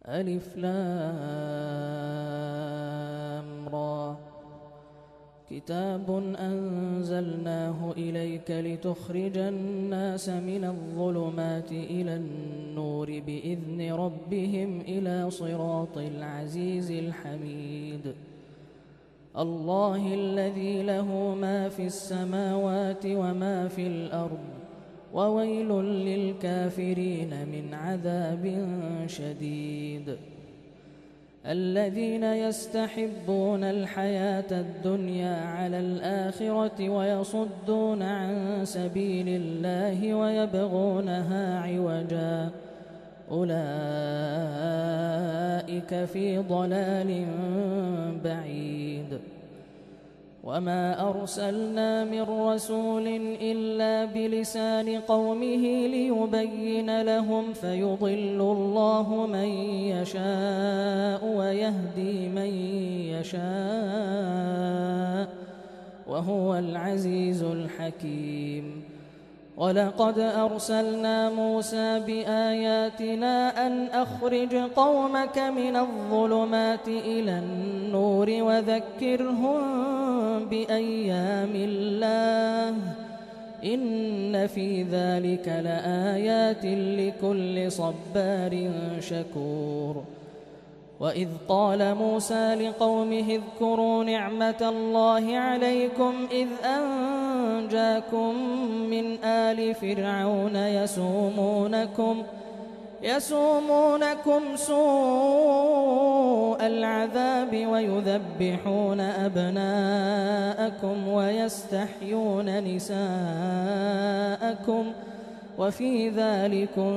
ألف لام را. كتاب أنزلناه إليك لتخرج الناس من الظلمات إلى النور بإذن ربهم إلى صراط العزيز الحميد. الله الذي له ما في السماوات وما في الأرض وويل للكافرين من عذاب شديد. الذين يستحبون الحياة الدنيا على الآخرة ويصدون عن سبيل الله ويبغونها عوجا أولئك في ضلال بعيد. وما أرسلنا من رسول إلا بلسان قومه ليبين لهم فيضل الله من يشاء ويهدي من يشاء وهو العزيز الحكيم. ولقد أرسلنا موسى بآياتنا أن أخرج قومك من الظلمات إلى النور وذكرهم بأيام الله إن في ذلك لآيات لكل صبار شكور. وإذ قال موسى لقومه اذكروا نعمة الله عليكم إذ أنجاكم من آل فرعون يسومونكم سوء العذاب ويذبحون أبناءكم ويستحيون نساءكم وفي ذلكم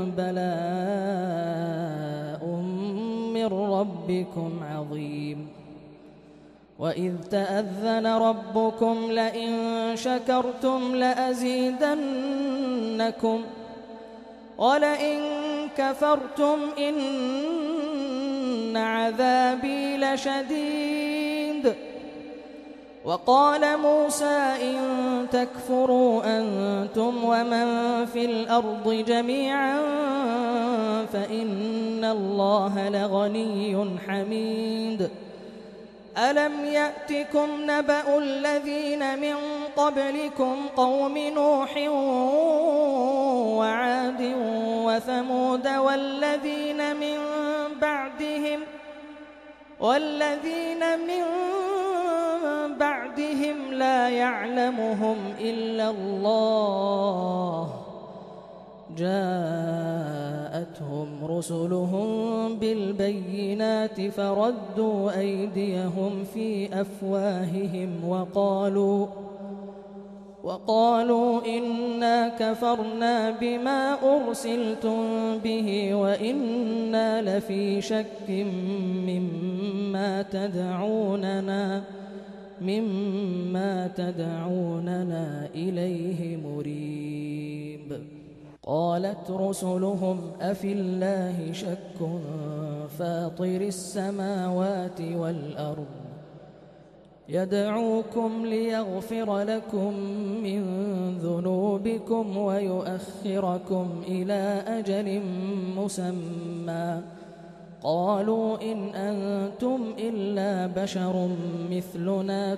بلاء من ربكم عظيم. وإذ تأذن ربكم لئن شكرتم لأزيدنكم ولئن كفرتم إن عذابي لشديد. وقال موسى إن تكفروا أنتم ومن في الأرض جميعا فإن الله لغني حميد. ألم يأتكم نبأ الذين من قبلكم قوم نوح وعاد وثمود والذين من بعدهم لا يعلمهم إلا الله جاءتهم رسلهم بالبينات فردوا أيديهم في أفواههم وقالوا إنا كفرنا بما أرسلتم به وإنا لفي شك مما تدعوننا إليه مريب. قالت رسلهم أفي الله شك فاطر السماوات والأرض يدعوكم ليغفر لكم من ذنوبكم ويؤخركم إلى أجل مسمى قالوا إن أنتم إلا بشر مثلنا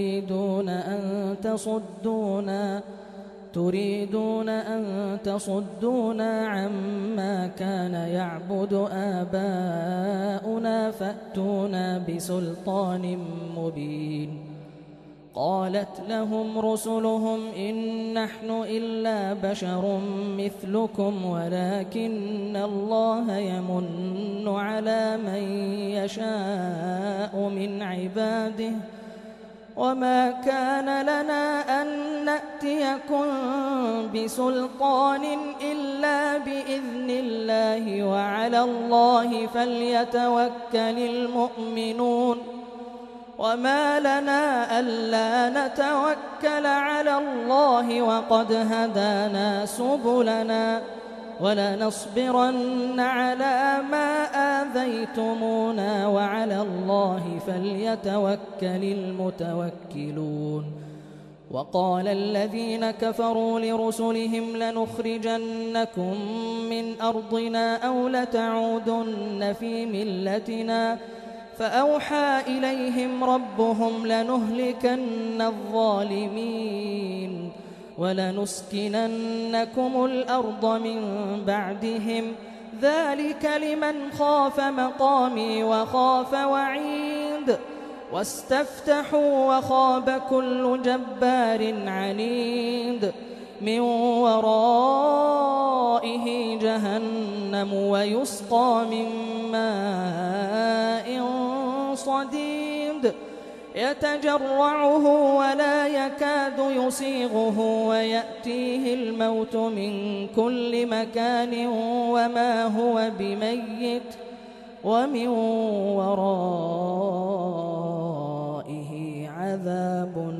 تريدون أن تصدونا عما كان يعبد آباؤنا فأتونا بسلطان مبين. قالت لهم رسلهم إن نحن إلا بشر مثلكم ولكن الله يمن على من يشاء من عباده وما كان لنا أن نأتيكم بسلطان إلا بإذن الله وعلى الله فليتوكل المؤمنون وما لنا ألا نتوكل على الله وقد هدانا سبلنا ولنصبرن على ما آذيتمونا وعلى الله فليتوكل المتوكلون. وقال الذين كفروا لرسلهم لنخرجنكم من أرضنا أو لتعودن في ملتنا فأوحى إليهم ربهم لنهلكن الظالمين ولنسكننكم الأرض من بعدهم ذلك لمن خاف مقامي وخاف وعيد واستفتحوا وخاب كل جبار عنيد من ورائه جهنم ويسقى من ماء صديد يتجرعه ولا يكاد يسيغه ويأتيه الموت من كل مكان وما هو بميت ومن ورائه عذاب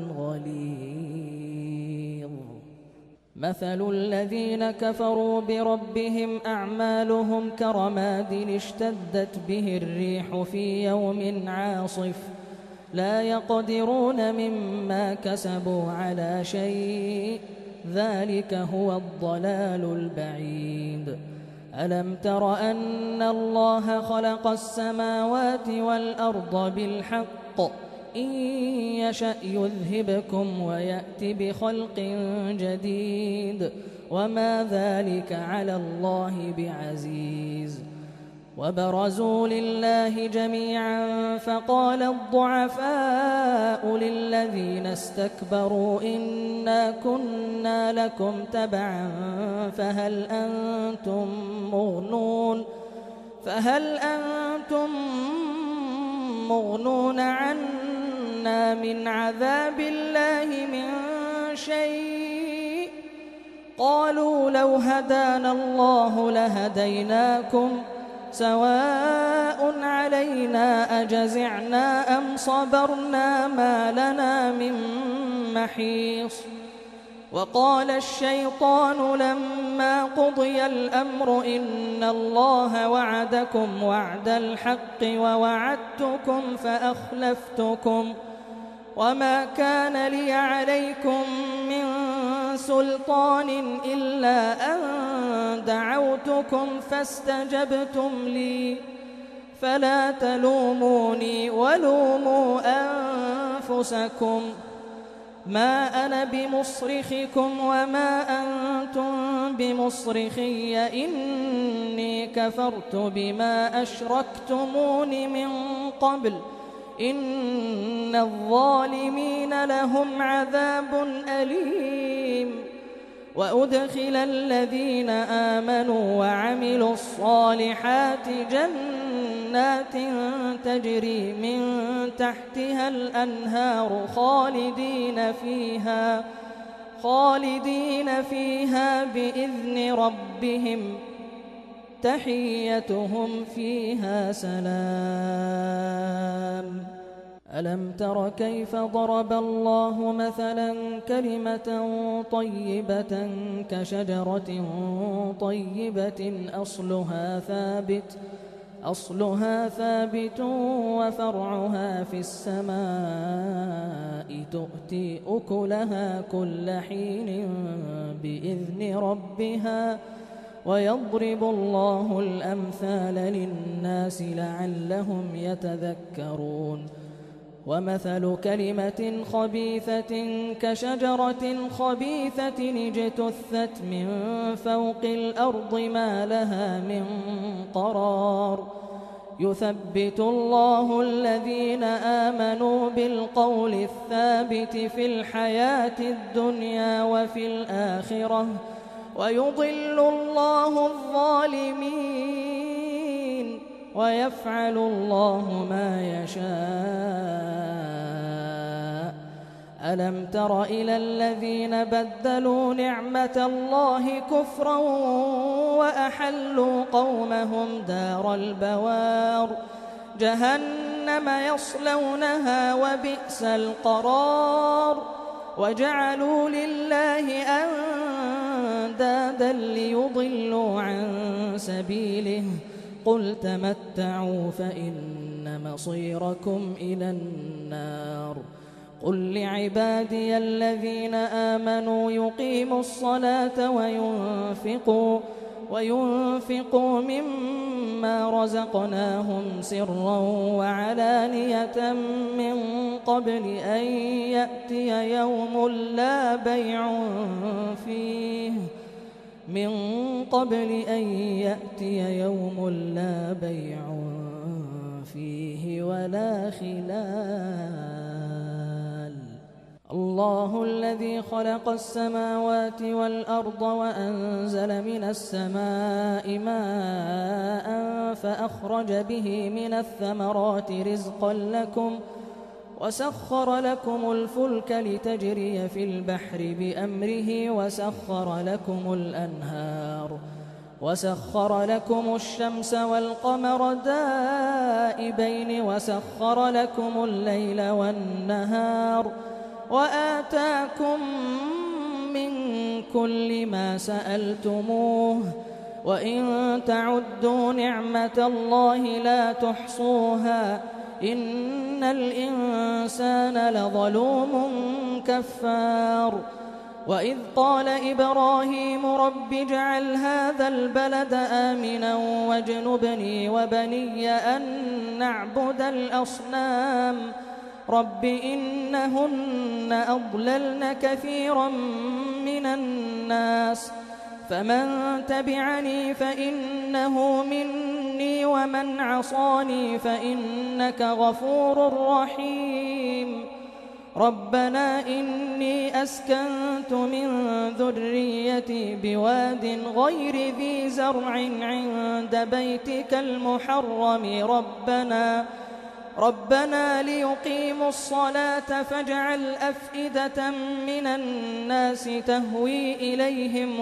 غليظ مثل الذين كفروا بربهم أعمالهم كرماد اشتدت به الريح في يوم عاصف لا يقدرون مما كسبوا على شيء ذلك هو الضلال البعيد ألم تر أن الله خلق السماوات والأرض بالحق إن يشأ يذهبكم ويأت بخلق جديد وما ذلك على الله بعزيز وبرزوا لله جميعا فقال الضعفاء للذين استكبروا إنا كنا لكم تبعا فهل أنتم مغنون عنا من عذاب الله من شيء قالوا لو هدانا الله لهديناكم سواء علينا أجزعنا أم صبرنا ما لنا من محيص وقال الشيطان لما قضي الأمر إن الله وعدكم وعد الحق ووعدتكم فأخلفتكم وما كان لي عليكم من سلطان إلا أن دعوتكم فاستجبتم لي فلا تلوموني ولوموا أنفسكم ما أنا بمصرخكم وما أنتم بمصرخي إني كفرت بما أشركتمون من قبل إن الظالمين لهم عذاب أليم وأدخل الذين آمنوا وعملوا الصالحات جنات تجري من تحتها الأنهار خالدين فيها بإذن ربهم تحيتهم فيها سلام ألم تر كيف ضرب الله مثلا كلمة طيبة كشجرة طيبة أصلها ثابت وفرعها في السماء تؤتي أكلها كل حين بإذن ربها ويضرب الله الأمثال للناس لعلهم يتذكرون ومثل كلمة خبيثة كشجرة خبيثة اجتثت من فوق الأرض ما لها من قرار يثبت الله الذين آمنوا بالقول الثابت في الحياة الدنيا وفي الآخرة ويضل الله الظالمين ويفعل الله ما يشاء ألم تر إلى الذين بدلوا نعمة الله كفرا وأحلوا قومهم دار البوار جهنم يصلونها وبئس القرار وجعلوا لله أندادا ليضلوا عن سبيله قل تمتعوا فإن مصيركم إلى النار قل لعبادي الذين آمنوا يقيموا الصلاة وينفقوا مما رزقناهم سرا وعلانية من قبل أن يأتي يوم لا بيع فيه ولا خلال. الله الذي خلق السماوات والأرض وأنزل من السماء ماء فأخرج به من الثمرات رزقا لكم وسخر لكم الفلك لتجري في البحر بأمره وسخر لكم الشمس والقمر دائبين وسخر لكم الليل والنهار وآتاكم من كل ما سألتموه وإن تعدوا نعمة الله لا تحصوها إن الإنسان لظلوم كفار. وإذ قال إبراهيم رب اجعل هذا البلد آمنا واجنبني وبني أن نعبد الأصنام رب إنهن أضللن كثيرا من الناس فمن تبعني فإنه مني ومن عصاني فإنك غفور رحيم. ربنا إني أسكنت من ذريتي بواد غير ذي زرع عند بيتك المحرم ربنا ليقيموا الصلاة فاجعل أفئدة من الناس تهوي إليهم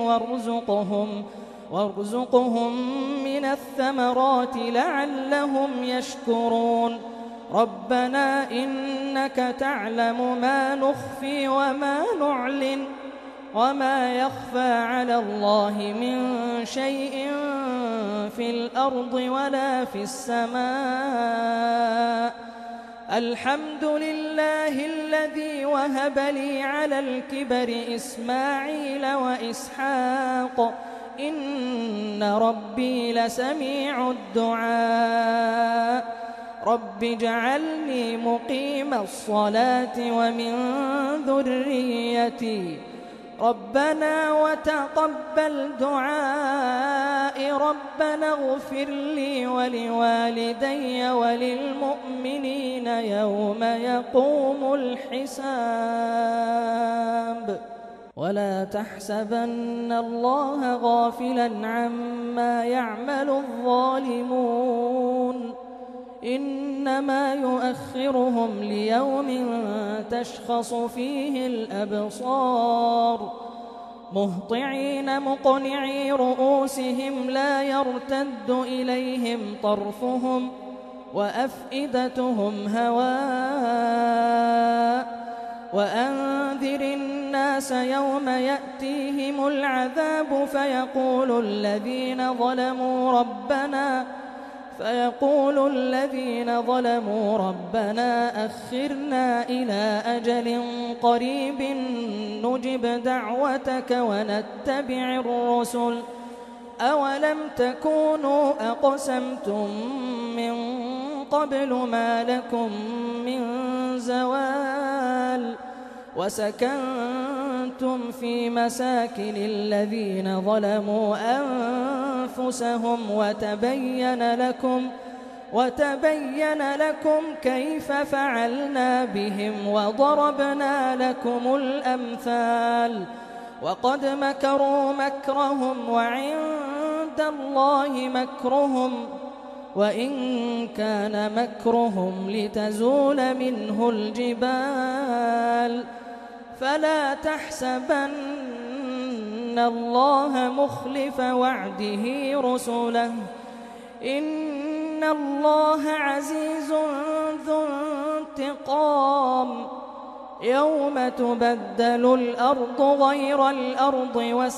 وارزقهم من الثمرات لعلهم يشكرون. ربنا إنك تعلم ما نخفي وما نعلن وما يخفى على الله من شيء في الأرض ولا في السماء. الحمد لله الذي وهب لي على الكبر إسماعيل وإسحاق إن ربي لسميع الدعاء. رب اجعلني مقيم الصلاة ومن ذريتي ربنا وتقبل دعائي ربنا اغفر لي ولوالدي وللمؤمنين يوم يقوم الحساب. ولا تحسبن الله غافلا عما يعمل الظالمون إنما يؤخرهم ليوم تشخص فيه الأبصار مهطعين مقنعي رؤوسهم لا يرتد إليهم طرفهم وأفئدتهم هواء. وأنذر الناس يوم يأتيهم العذاب فيقول الذين ظلموا ربنا أخرنا إلى أجل قريب نجب دعوتك ونتبع الرسل أولم تكونوا أقسمتم من قبل ما لكم من زوال وسكنتم في مساكن الذين ظلموا أنفسهم وتبين لكم كيف فعلنا بهم وضربنا لكم الأمثال. وقد مكروا مكرهم وعند الله مكرهم وإن كان مكرهم لتزول منه الجبال. فلا تحسبن الله مخلف وعده رسله إن الله عزيز ذو انتقام. يوم تبدل الأرض غير الأرض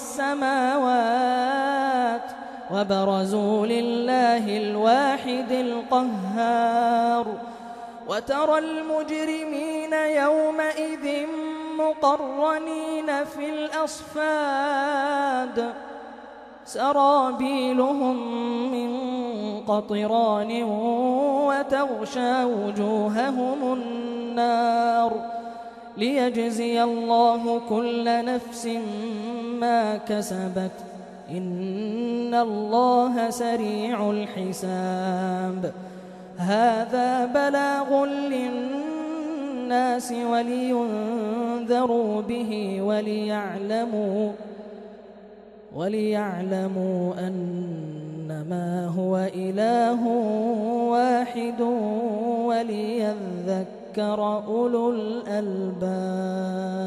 والسماوات وبرزوا لله الواحد القهار. وترى المجرمين يومئذ مقرنين في الأصفاد سرابيلهم من قطران وتغشى وجوههم النار ليجزي الله كل نفس ما كسبت إن الله سريع الحساب. هذا بلاغ للناس ولينذروا به وليعلموا أنما هو إله واحد وليذكر أولو الألباب.